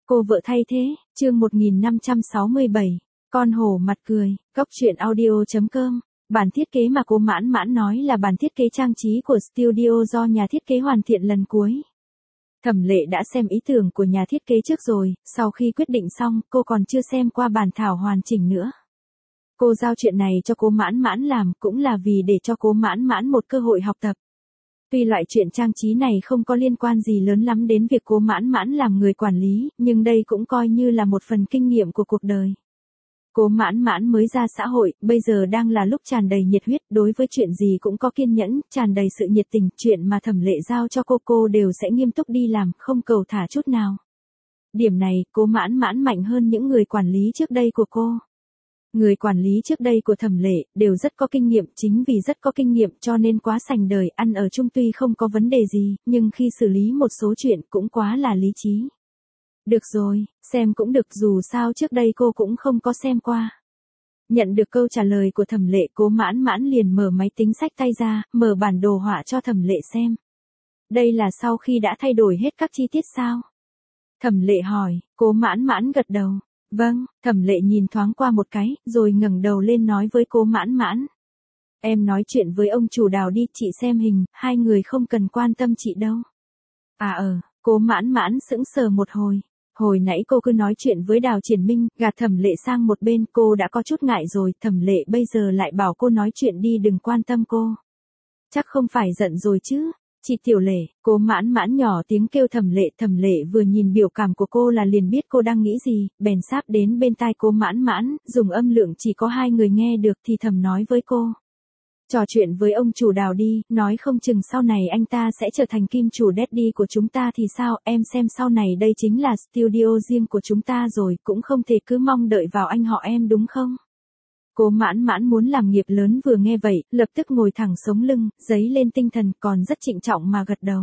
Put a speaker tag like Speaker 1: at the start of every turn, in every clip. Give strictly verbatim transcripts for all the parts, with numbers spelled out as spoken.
Speaker 1: Cô vợ thay thế, chương một nghìn năm trăm sáu mươi bảy, con hổ mặt cười, Cóc truyện audio chấm com. Bản thiết kế mà cô Mãn Mãn nói là bản thiết kế trang trí của studio do nhà thiết kế hoàn thiện lần cuối. Thẩm Lệ đã xem ý tưởng của nhà thiết kế trước rồi, sau khi quyết định xong, cô còn chưa xem qua bản thảo hoàn chỉnh nữa. Cô giao chuyện này cho cô Mãn Mãn làm cũng là vì để cho cô Mãn Mãn một cơ hội học tập. Tuy loại chuyện trang trí này không có liên quan gì lớn lắm đến việc cô Mãn Mãn làm người quản lý, nhưng đây cũng coi như là một phần kinh nghiệm của cuộc đời. Cô Mãn Mãn mới ra xã hội, bây giờ đang là lúc tràn đầy nhiệt huyết, đối với chuyện gì cũng có kiên nhẫn, tràn đầy sự nhiệt tình, chuyện mà Thẩm Lệ giao cho cô cô đều sẽ nghiêm túc đi làm, không cầu thả chút nào. Điểm này, cô Mãn Mãn mạnh hơn những người quản lý trước đây của cô. Người quản lý trước đây của Thẩm Lệ đều rất có kinh nghiệm, chính vì rất có kinh nghiệm cho nên quá sành đời, ăn ở chung tuy không có vấn đề gì, nhưng khi xử lý một số chuyện cũng quá là lý trí. Được rồi, xem cũng được, dù sao trước đây cô cũng không có xem qua. Nhận được câu trả lời của Thẩm Lệ, cô Mãn Mãn liền mở máy tính xách tay ra, mở bản đồ họa cho Thẩm Lệ xem. Đây là sau khi đã thay đổi hết các chi tiết sao? Thẩm Lệ hỏi, cô Mãn Mãn gật đầu. Vâng, Thẩm Lệ nhìn thoáng qua một cái, rồi ngẩng đầu lên nói với cô Mãn Mãn. Em nói chuyện với ông chủ Đào đi, chị xem hình, hai người không cần quan tâm chị đâu. À ờ, cô Mãn Mãn sững sờ một hồi. Hồi nãy cô cứ nói chuyện với Đào Triển Minh, gạt Thẩm Lệ sang một bên, cô đã có chút ngại rồi, Thẩm Lệ bây giờ lại bảo cô nói chuyện đi, đừng quan tâm cô. Chắc không phải giận rồi chứ? Chị Tiểu Lệ, cô Mãn Mãn nhỏ tiếng kêu Thẩm Lệ, Thẩm Lệ vừa nhìn biểu cảm của cô là liền biết cô đang nghĩ gì, bèn sáp đến bên tai cô Mãn Mãn, dùng âm lượng chỉ có hai người nghe được thì thầm nói với cô. Trò chuyện với ông chủ Đào đi, nói không chừng sau này anh ta sẽ trở thành kim chủ daddy của chúng ta thì sao, em xem sau này đây chính là studio riêng của chúng ta rồi, cũng không thể cứ mong đợi vào anh họ em đúng không? Cô Mãn Mãn muốn làm nghiệp lớn vừa nghe vậy, lập tức ngồi thẳng sống lưng, giấy lên tinh thần, còn rất trịnh trọng mà gật đầu.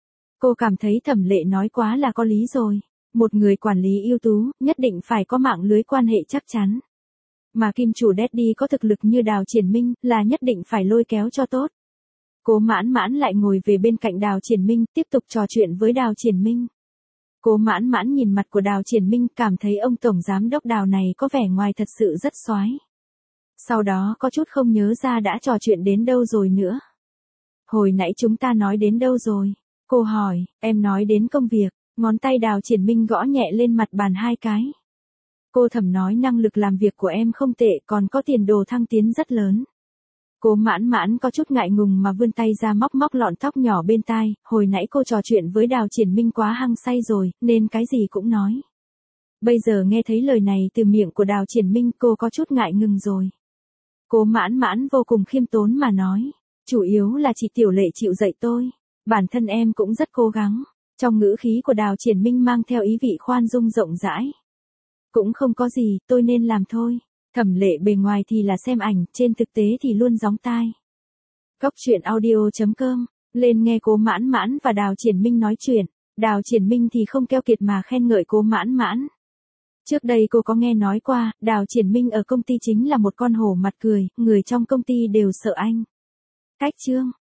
Speaker 1: Cô cảm thấy Thẩm Lệ nói quá là có lý rồi. Một người quản lý ưu tú, nhất định phải có mạng lưới quan hệ chắc chắn. Mà kim chủ daddy có thực lực như Đào Triển Minh, là nhất định phải lôi kéo cho tốt. Cô Mãn Mãn lại ngồi về bên cạnh Đào Triển Minh, tiếp tục trò chuyện với Đào Triển Minh. Cô Mãn Mãn nhìn mặt của Đào Triển Minh, cảm thấy ông tổng giám đốc Đào này có vẻ ngoài thật sự rất xoái. Sau đó có chút không nhớ ra đã trò chuyện đến đâu rồi nữa. Hồi nãy chúng ta nói đến đâu rồi? Cô hỏi, em nói đến công việc, ngón tay Đào Triển Minh gõ nhẹ lên mặt bàn hai cái. Cô thầm nói năng lực làm việc của em không tệ, còn có tiền đồ thăng tiến rất lớn. Cô Mãn Mãn có chút ngại ngùng mà vươn tay ra móc móc lọn tóc nhỏ bên tai, hồi nãy cô trò chuyện với Đào Triển Minh quá hăng say rồi, nên cái gì cũng nói. Bây giờ nghe thấy lời này từ miệng của Đào Triển Minh, cô có chút ngại ngừng rồi. Cô Mãn Mãn vô cùng khiêm tốn mà nói, chủ yếu là chị Tiểu Lệ chịu dạy tôi, bản thân em cũng rất cố gắng. Trong ngữ khí của Đào Triển Minh mang theo ý vị khoan dung rộng rãi. Cũng không có gì, tôi nên làm thôi. Thẩm Lệ bề ngoài thì là xem ảnh, trên thực tế thì luôn gióng tai. Cóc truyện audio chấm com, lên nghe cô Mãn Mãn và Đào Triển Minh nói chuyện. Đào Triển Minh thì không keo kiệt mà khen ngợi cô Mãn Mãn. Trước đây cô có nghe nói qua, Đào Triển Minh ở công ty chính là một con hổ mặt cười, người trong công ty đều sợ anh. Cách chương.